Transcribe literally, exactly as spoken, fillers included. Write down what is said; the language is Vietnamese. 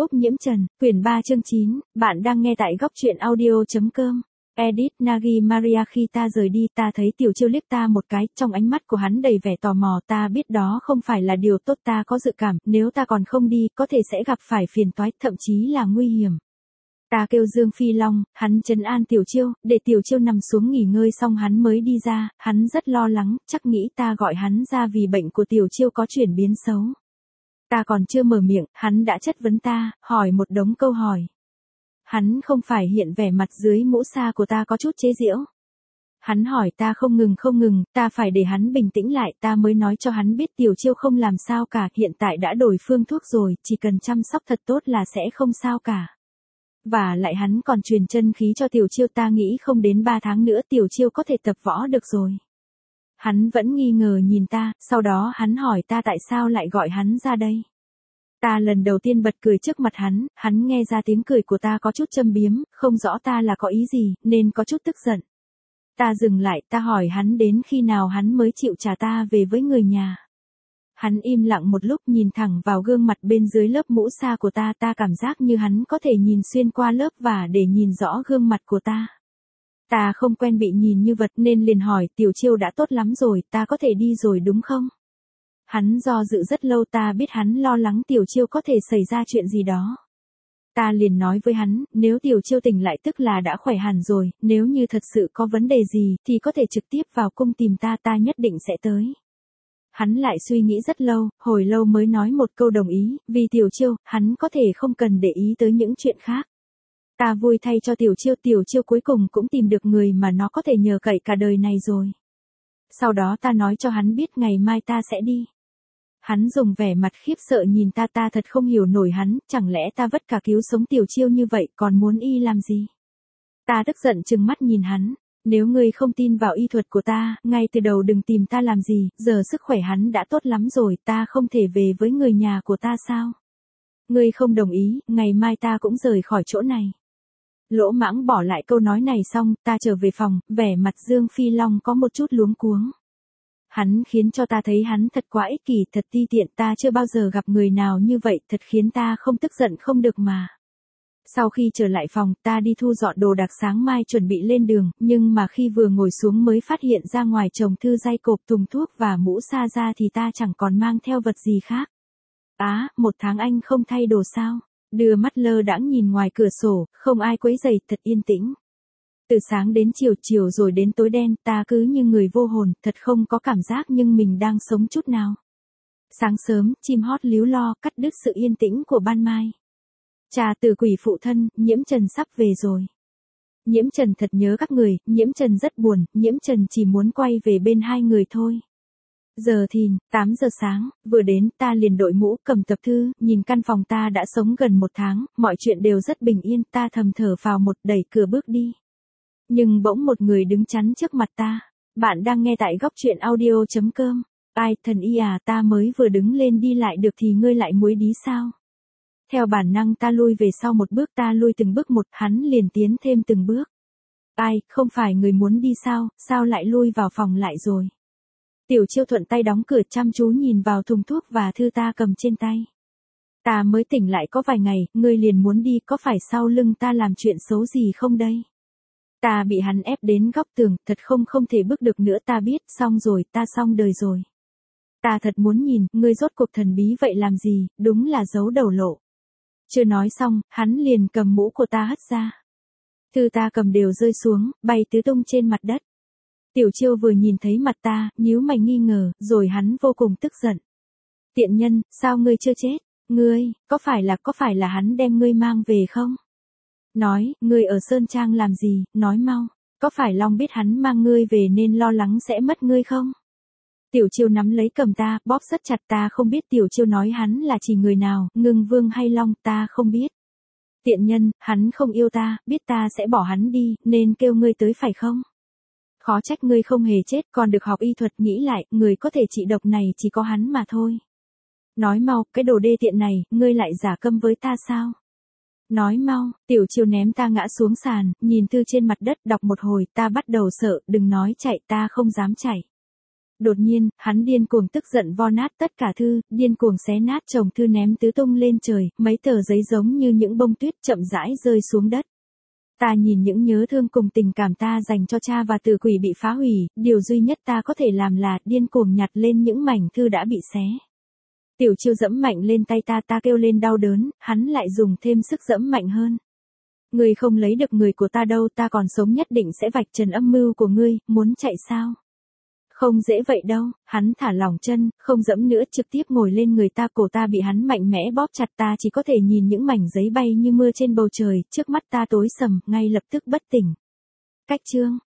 Úc Nhiễm Trần, quyển ba chương chín, bạn đang nghe tại góc truyện audio.com. Edit Nagi Maria. Khi ta rời đi, ta thấy Tiểu Chiêu liếc ta một cái, trong ánh mắt của hắn đầy vẻ tò mò. Ta biết đó không phải là điều tốt, ta có dự cảm, nếu ta còn không đi, có thể sẽ gặp phải phiền toái, thậm chí là nguy hiểm. Ta kêu Dương Phi Long, hắn trấn an Tiểu Chiêu, để Tiểu Chiêu nằm xuống nghỉ ngơi xong hắn mới đi ra. Hắn rất lo lắng, chắc nghĩ ta gọi hắn ra vì bệnh của Tiểu Chiêu có chuyển biến xấu. Ta còn chưa mở miệng, hắn đã chất vấn ta, hỏi một đống câu hỏi. Hắn không phải hiện vẻ mặt dưới mũ sa của ta có chút chế giễu. Hắn hỏi ta không ngừng không ngừng, ta phải để hắn bình tĩnh lại, ta mới nói cho hắn biết Tiểu Chiêu không làm sao cả, hiện tại đã đổi phương thuốc rồi, chỉ cần chăm sóc thật tốt là sẽ không sao cả. Và lại hắn còn truyền chân khí cho Tiểu Chiêu, ta nghĩ không đến ba tháng nữa Tiểu Chiêu có thể tập võ được rồi. Hắn vẫn nghi ngờ nhìn ta, sau đó hắn hỏi ta tại sao lại gọi hắn ra đây. Ta lần đầu tiên bật cười trước mặt hắn, hắn nghe ra tiếng cười của ta có chút châm biếm, không rõ ta là có ý gì, nên có chút tức giận. Ta dừng lại, ta hỏi hắn đến khi nào hắn mới chịu trả ta về với người nhà. Hắn im lặng một lúc, nhìn thẳng vào gương mặt bên dưới lớp mũ sa của ta, ta cảm giác như hắn có thể nhìn xuyên qua lớp và để nhìn rõ gương mặt của ta. Ta không quen bị nhìn như vật nên liền hỏi, Tiểu Chiêu đã tốt lắm rồi, ta có thể đi rồi đúng không? Hắn do dự rất lâu, ta biết hắn lo lắng Tiểu Chiêu có thể xảy ra chuyện gì đó. Ta liền nói với hắn, nếu Tiểu Chiêu tỉnh lại tức là đã khỏe hẳn rồi, nếu như thật sự có vấn đề gì thì có thể trực tiếp vào cung tìm ta, ta nhất định sẽ tới. Hắn lại suy nghĩ rất lâu, hồi lâu mới nói một câu đồng ý, vì Tiểu Chiêu, hắn có thể không cần để ý tới những chuyện khác. Ta vui thay cho Tiểu Chiêu, Tiểu Chiêu cuối cùng cũng tìm được người mà nó có thể nhờ cậy cả đời này rồi. Sau đó ta nói cho hắn biết ngày mai ta sẽ đi. Hắn dùng vẻ mặt khiếp sợ nhìn ta, ta thật không hiểu nổi hắn, chẳng lẽ ta vất cả cứu sống Tiểu Chiêu như vậy còn muốn y làm gì? Ta tức giận trừng mắt nhìn hắn, nếu ngươi không tin vào y thuật của ta, ngay từ đầu đừng tìm ta làm gì, giờ sức khỏe hắn đã tốt lắm rồi, ta không thể về với người nhà của ta sao? Ngươi không đồng ý, ngày mai ta cũng rời khỏi chỗ này. Lỗ Mãng bỏ lại câu nói này xong, ta trở về phòng, vẻ mặt Dương Phi Long có một chút luống cuống. Hắn khiến cho ta thấy hắn thật quá ích kỷ, thật ti tiện, ta chưa bao giờ gặp người nào như vậy, thật khiến ta không tức giận không được mà. Sau khi trở lại phòng, ta đi thu dọn đồ đạc sáng mai chuẩn bị lên đường, nhưng mà khi vừa ngồi xuống mới phát hiện ra ngoài chồng thư dây cộp thùng thuốc và mũ sa ra thì ta chẳng còn mang theo vật gì khác. Á, một tháng anh không thay đồ sao? Đưa mắt lơ đãng nhìn ngoài cửa sổ, không ai quấy rầy, thật yên tĩnh. Từ sáng đến chiều, chiều rồi đến tối đen, ta cứ như người vô hồn, thật không có cảm giác nhưng mình đang sống chút nào. Sáng sớm, chim hót líu lo, cắt đứt sự yên tĩnh của ban mai. Cha từ quỷ phụ thân, Nhiễm Trần sắp về rồi. Nhiễm Trần thật nhớ các người, Nhiễm Trần rất buồn, Nhiễm Trần chỉ muốn quay về bên hai người thôi. Giờ thìn, tám giờ sáng, vừa đến, ta liền đội mũ, cầm tập thư, nhìn căn phòng ta đã sống gần một tháng, mọi chuyện đều rất bình yên, ta thầm thở phào một, đẩy cửa bước đi. Nhưng bỗng một người đứng chắn trước mặt ta. Bạn đang nghe tại góc truyện audio.com. Ai, thần y à, ta mới vừa đứng lên đi lại được thì ngươi lại muối đí sao? Theo bản năng ta lui về sau một bước, ta lui từng bước một, hắn liền tiến thêm từng bước. Ai, không phải người muốn đi sao, sao lại lui vào phòng lại rồi? Tiểu Chiêu thuận tay đóng cửa, chăm chú nhìn vào thùng thuốc và thư ta cầm trên tay. Ta mới tỉnh lại có vài ngày, ngươi liền muốn đi, có phải sau lưng ta làm chuyện xấu gì không đây? Ta bị hắn ép đến góc tường, thật không không thể bước được nữa, ta biết, xong rồi, ta xong đời rồi. Ta thật muốn nhìn, ngươi rốt cuộc thần bí vậy làm gì, đúng là giấu đầu lộ. Chưa nói xong, hắn liền cầm mũ của ta hất ra. Thư ta cầm đều rơi xuống, bay tứ tung trên mặt đất. Tiểu Chiêu vừa nhìn thấy mặt ta, nhíu mày nghi ngờ, rồi hắn vô cùng tức giận. Tiện nhân, sao ngươi chưa chết? Ngươi, có phải là, có phải là hắn đem ngươi mang về không? Nói, ngươi ở Sơn Trang làm gì, nói mau, có phải Long biết hắn mang ngươi về nên lo lắng sẽ mất ngươi không? Tiểu Chiêu nắm lấy cầm ta, bóp rất chặt, ta không biết Tiểu Chiêu nói hắn là chỉ người nào, Ngưng Vương hay Long, ta không biết. Tiện nhân, hắn không yêu ta, biết ta sẽ bỏ hắn đi, nên kêu ngươi tới phải không? Khó trách ngươi không hề chết, còn được học y thuật, nghĩ lại, người có thể trị độc này chỉ có hắn mà thôi. Nói mau, cái đồ đê tiện này, ngươi lại giả câm với ta sao? Nói mau, Tiểu Chiêu ném ta ngã xuống sàn, nhìn thư trên mặt đất, đọc một hồi, ta bắt đầu sợ, đừng nói chạy, ta không dám chạy. Đột nhiên, hắn điên cuồng tức giận vo nát tất cả thư, điên cuồng xé nát chồng thư ném tứ tung lên trời, mấy tờ giấy giống như những bông tuyết chậm rãi rơi xuống đất. Ta nhìn những nhớ thương cùng tình cảm ta dành cho cha và tử quỷ bị phá hủy, điều duy nhất ta có thể làm là điên cuồng nhặt lên những mảnh thư đã bị xé. Tiểu Chiêu dẫm mạnh lên tay ta, ta kêu lên đau đớn, hắn lại dùng thêm sức dẫm mạnh hơn. Ngươi không lấy được người của ta đâu, ta còn sống nhất định sẽ vạch trần âm mưu của ngươi, muốn chạy sao? Không dễ vậy đâu, hắn thả lỏng chân, không dẫm nữa, trực tiếp ngồi lên người ta, cổ ta bị hắn mạnh mẽ bóp chặt, ta chỉ có thể nhìn những mảnh giấy bay như mưa trên bầu trời, trước mắt ta tối sầm, ngay lập tức bất tỉnh. Cách chương